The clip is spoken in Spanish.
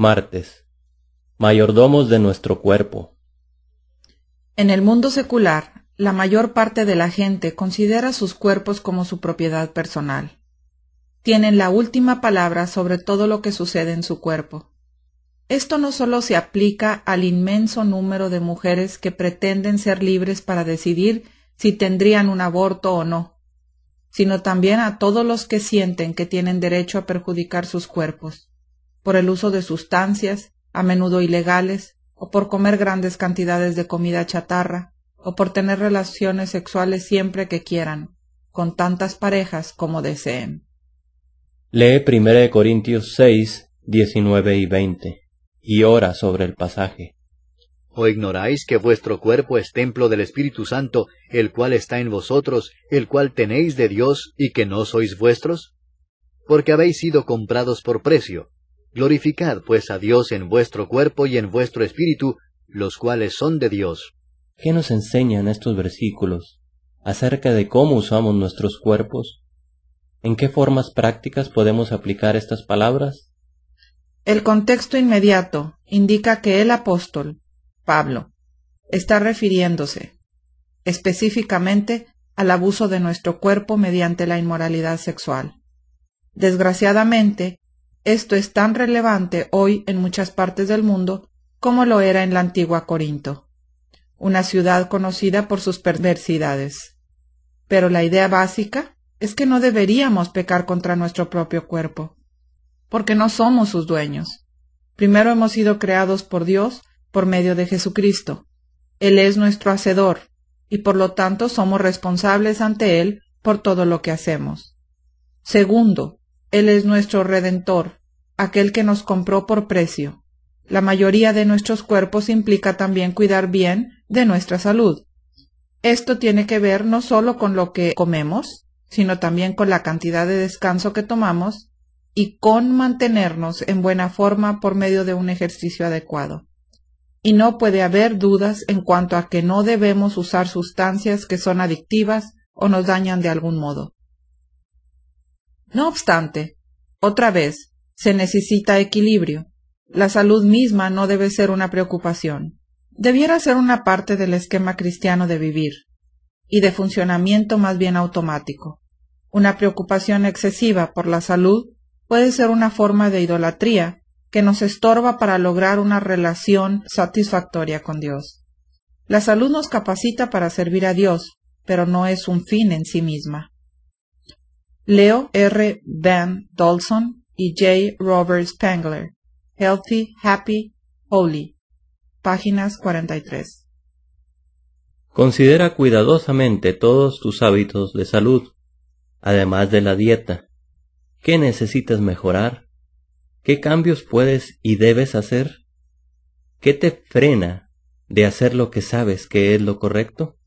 Martes. Mayordomos de nuestro cuerpo. En el mundo secular, la mayor parte de la gente considera sus cuerpos como su propiedad personal. Tienen la última palabra sobre todo lo que sucede en su cuerpo. Esto no solo se aplica al inmenso número de mujeres que pretenden ser libres para decidir si tendrían un aborto o no, sino también a todos los que sienten que tienen derecho a perjudicar sus cuerpos, por el uso de sustancias, a menudo ilegales, o por comer grandes cantidades de comida chatarra, o por tener relaciones sexuales siempre que quieran, con tantas parejas como deseen. Lee 1 Corintios 6, 19 y 20, y ora sobre el pasaje. ¿O ignoráis que vuestro cuerpo es templo del Espíritu Santo, el cual está en vosotros, el cual tenéis de Dios, y que no sois vuestros? Porque habéis sido comprados por precio. Glorificad pues a Dios en vuestro cuerpo y en vuestro espíritu, los cuales son de Dios. ¿Qué nos enseñan estos versículos acerca de cómo usamos nuestros cuerpos? ¿En qué formas prácticas podemos aplicar estas palabras? El contexto inmediato indica que el apóstol, Pablo, está refiriéndose específicamente al abuso de nuestro cuerpo mediante la inmoralidad sexual. Desgraciadamente, esto es tan relevante hoy en muchas partes del mundo como lo era en la antigua Corinto, una ciudad conocida por sus perversidades. Pero la idea básica es que no deberíamos pecar contra nuestro propio cuerpo, porque no somos sus dueños. Primero hemos sido creados por Dios por medio de Jesucristo. Él es nuestro hacedor, y por lo tanto somos responsables ante Él por todo lo que hacemos. Segundo, Él es nuestro Redentor, aquel que nos compró por precio. La mayoría de nuestros cuerpos implica también cuidar bien de nuestra salud. Esto tiene que ver no solo con lo que comemos, sino también con la cantidad de descanso que tomamos y con mantenernos en buena forma por medio de un ejercicio adecuado. Y no puede haber dudas en cuanto a que no debemos usar sustancias que son adictivas o nos dañan de algún modo. No obstante, otra vez, se necesita equilibrio. La salud misma no debe ser una preocupación. Debiera ser una parte del esquema cristiano de vivir, y de funcionamiento más bien automático. Una preocupación excesiva por la salud puede ser una forma de idolatría que nos estorba para lograr una relación satisfactoria con Dios. La salud nos capacita para servir a Dios, pero no es un fin en sí misma. Leo R. Van Dolson y J. Robert Spangler, Healthy, Happy, Holy, páginas 43. Considera cuidadosamente todos tus hábitos de salud, además de la dieta. ¿Qué necesitas mejorar? ¿Qué cambios puedes y debes hacer? ¿Qué te frena de hacer lo que sabes que es lo correcto?